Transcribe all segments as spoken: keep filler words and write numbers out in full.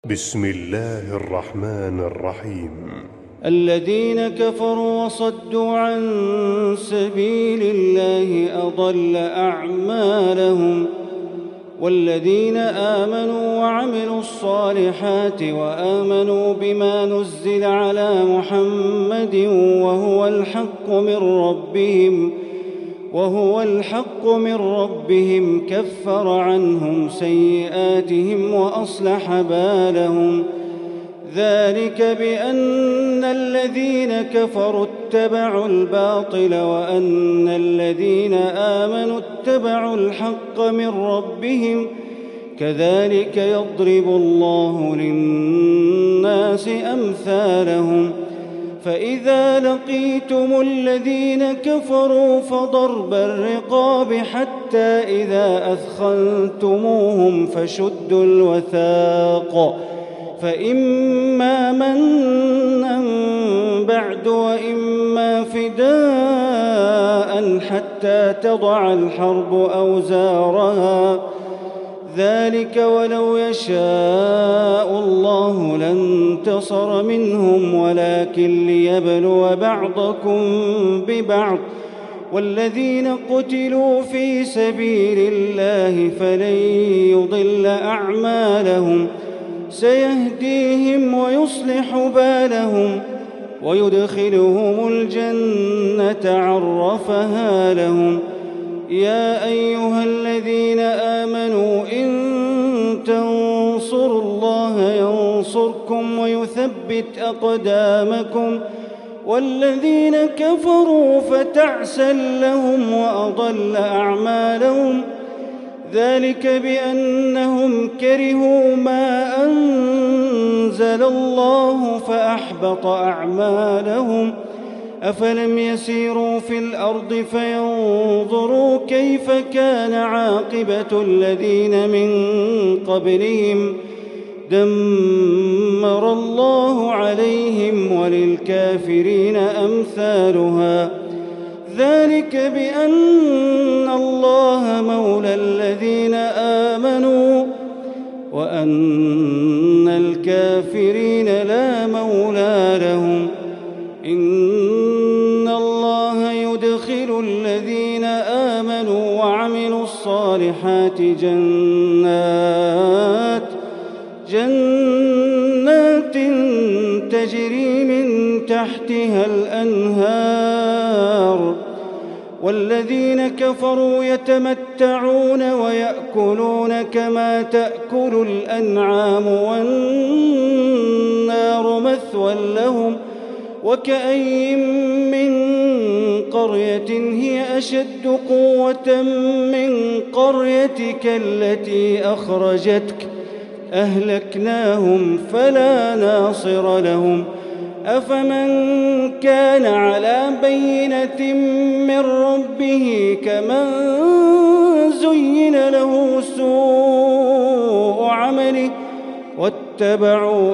بسم الله الرحمن الرحيم. الذين كفروا وصدوا عن سبيل الله أضل أعمالهم، والذين آمنوا وعملوا الصالحات وآمنوا بما نزل على محمد وهو الحق من ربهم وهو الحق من ربهم كفر عنهم سيئاتهم وأصلح بالهم. ذلك بأن الذين كفروا اتبعوا الباطل وأن الذين آمنوا اتبعوا الحق من ربهم، كذلك يضرب الله للناس أمثالهم. فإذا لقيتم الذين كفروا فضرب الرقاب حتى إذا أثخنتموهم فشدوا الوثاق، فإما منا بعد وإما فداء حتى تضع الحرب أوزارها، ذلك ولو يشاء الله لانتصر منهم ولكن ليبلو بعضكم ببعض، والذين قتلوا في سبيل الله فلن يضل أعمالهم، سيهديهم ويصلح بالهم ويدخلهم الجنة عرفها لهم. يا أيها الذين آمنوا إن تنصروا الله ينصركم ويثبت أقدامكم، والذين كفروا فتعسا لهم وأضل أعمالهم، ذلك بأنهم كرهوا ما أنزل الله فأحبط أعمالهم. أفلم يسيروا في الأرض فينظروا كيف كان عاقبة الذين من قبلهم، دمر الله عليهم وللكافرين أمثالها. ذلك بأن الله مولى الذين آمنوا وأن الكافرين لا مولى لهم. إن الله يدخل الذين آمنوا وعملوا الصالحات جنات جنات تجري من تحتها الأنهار، والذين كفروا يتمتعون ويأكلون كما تأكل الأنعام والنار مثوى لهم. وكأين من قرية هي أشد قوة من قريتك التي أخرجتك أهلكناهم فلا ناصر لهم. أفمن كان على بينة من ربه كمن زين له سوء عمله واتبعوا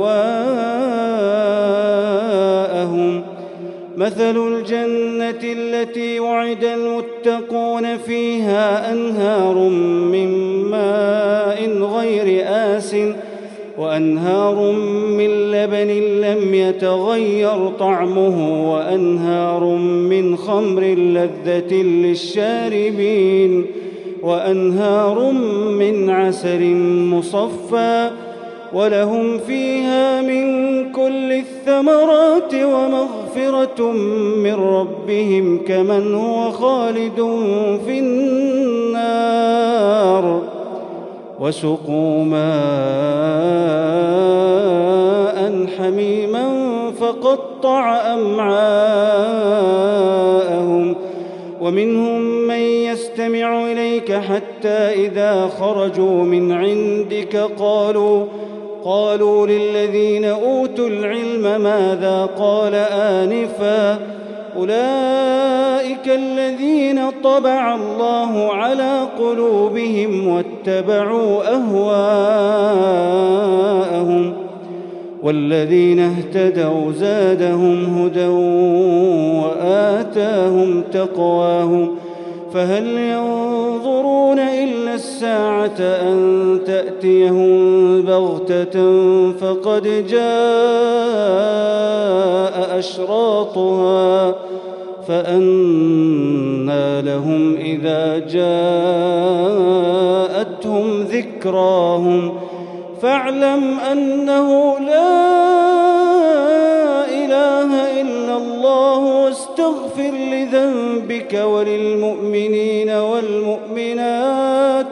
أهواءهم. مثل الجنة التي وعد المتقون فيها أنهار من ماء غير آسٍ وأنهار من لبن لم يتغير طعمه وأنهار من خمر لذة للشاربين وأنهار من عسل مصفى، ولهم فيها من كل الثمرات ومغفرة من ربهم كمن هو خالد في النار. وسقوا ماء حميما فقطع أمعاءهم. ومنهم من يستمع إليك حتى إذا خرجوا من عندك قالوا قالوا للذين أوتوا العلم ماذا قال آنفا، أولئك الذين طبع الله على قلوبهم واتبعوا أهواءهم، والذين اهتدوا زادهم هدى وآتاهم تقواهم. فهل ينظرون إلا الساعة أن تأتيهم بغتة فقد جاء أشراطها فأنى لهم إذا جاءتهم ذكراهم فاعلم أنه لا إله إلا الله واستغفر لذنبك وللمؤمنين والمؤمنات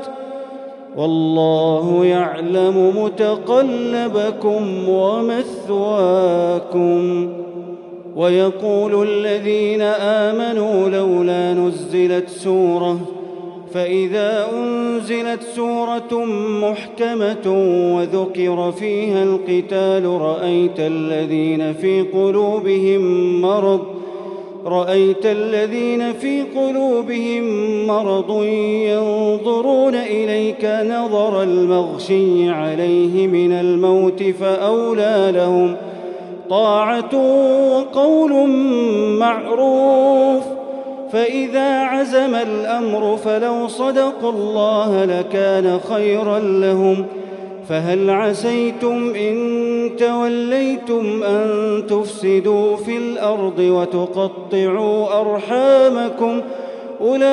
والله يعلم متقلبكم ومثواكم. ويقول الذين آمنوا لولا نزلت سورة فإذا أنزلت سورة محكمة وذكر فيها القتال رأيت الذين في قلوبهم مرض رأيت الذين في قلوبهم مرض ينظرون إليك نظر المغشي عليه من الموت فأولى لهم طاعة وقول معروف. فإذا عزم الأمر فلو صدقوا الله لكان خيرا لهم. فهل عسيتم إن توليتم أن تفسدوا في الأرض وتقطعوا أرحامكم أولئك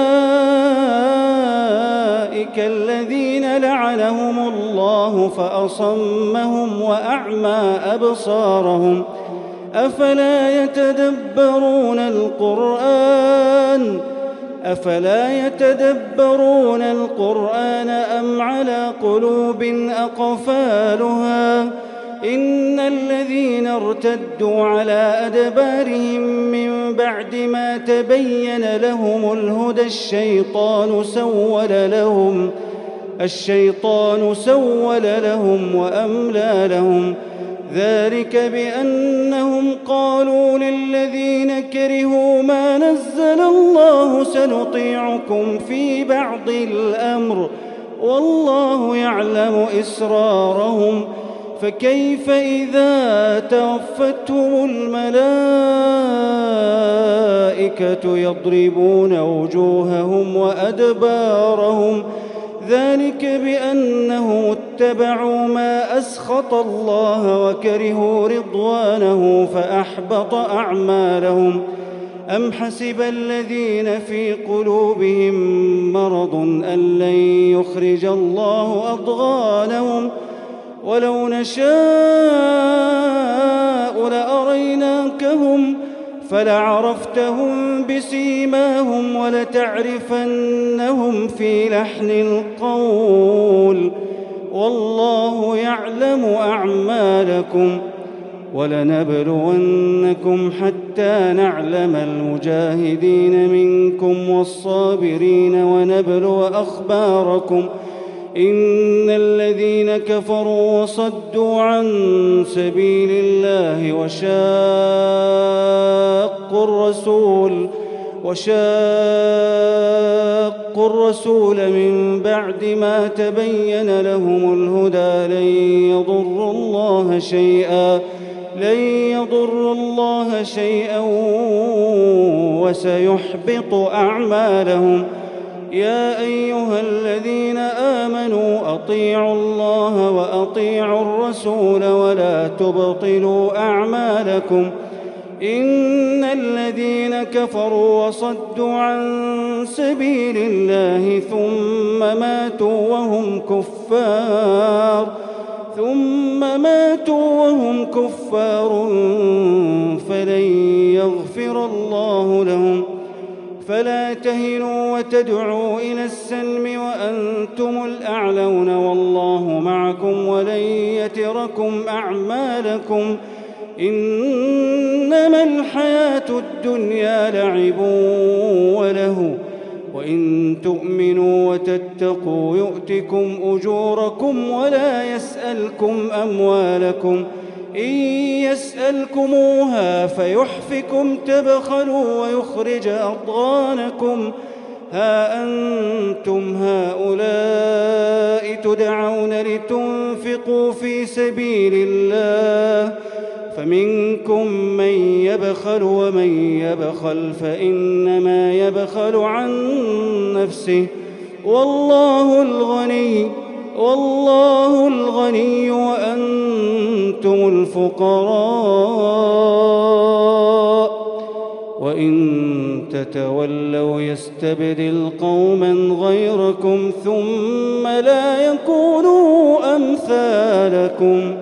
الذين لعنهم الله فأصمهم وأعمى أبصارهم أفلا يتدبرون القرآن أفلا يتدبرون القرآن أم على قلوب أقفالها إن الذين ارتدوا على أدبارهم من بعد ما تبين لهم الهدى الشيطان سول لهم الشيطان سول لهم وأملى لهم ذلك بأنهم قالوا للذين كرهوا ما نزل الله سنطيعكم في بعض الأمر والله يعلم إسرارهم فكيف إذا توفتهم الملائكة يضربون وجوههم وأدبارهم ذلك بأنهم اتبعوا ما أسخط الله وكرهوا رضوانه فأحبط أعمالهم. أم حسب الذين في قلوبهم مرض أن لن يخرج الله أضغانهم ولو نشاء لأريناكهم فلعرفتهم بسيماهم ولتعرفنهم في لحن القول والله يعلم أعمالكم. ولنبلونكم حتى نعلم المجاهدين منكم والصابرين ونبلو أخباركم إن الذين كفروا وصدوا عن سبيل الله وشاقوا الرسول وشاقوا الرسول من بعد ما تبين لهم الهدى لن يضروا الله شيئا لن يضروا الله شيئا وسيحبط أعمالهم. يا أيها الذين آمنوا أطيعوا الله وأطيعوا الرسول ولا تبطلوا أعمالكم إن الذين كفروا وصدوا عن سبيل الله ثم ماتوا وهم كفار ثم ماتوا وهم كفار فلن يغفر الله لهم. فلا تهنوا وتدعوا إلى السلم وأنتم الأعلون والله معكم ولن يتركم أعمالكم إنما الحياة الدنيا لعب وله وإن تؤمنوا وتتقوا يؤتكم أجوركم ولا يسألكم أموالكم إن يسألكموها فيحفكم تبخلوا ويخرج أضغانكم ها أنتم هؤلاء تدعون لتنفقوا في سبيل الله فمنكم من يبخل ومن يبخل فإنما يبخل عن نفسه والله الغني والله الغني وأنتم الفقراء وإن تتولوا يستبدل قوما غيركم ثم لا يكونوا أمثالكم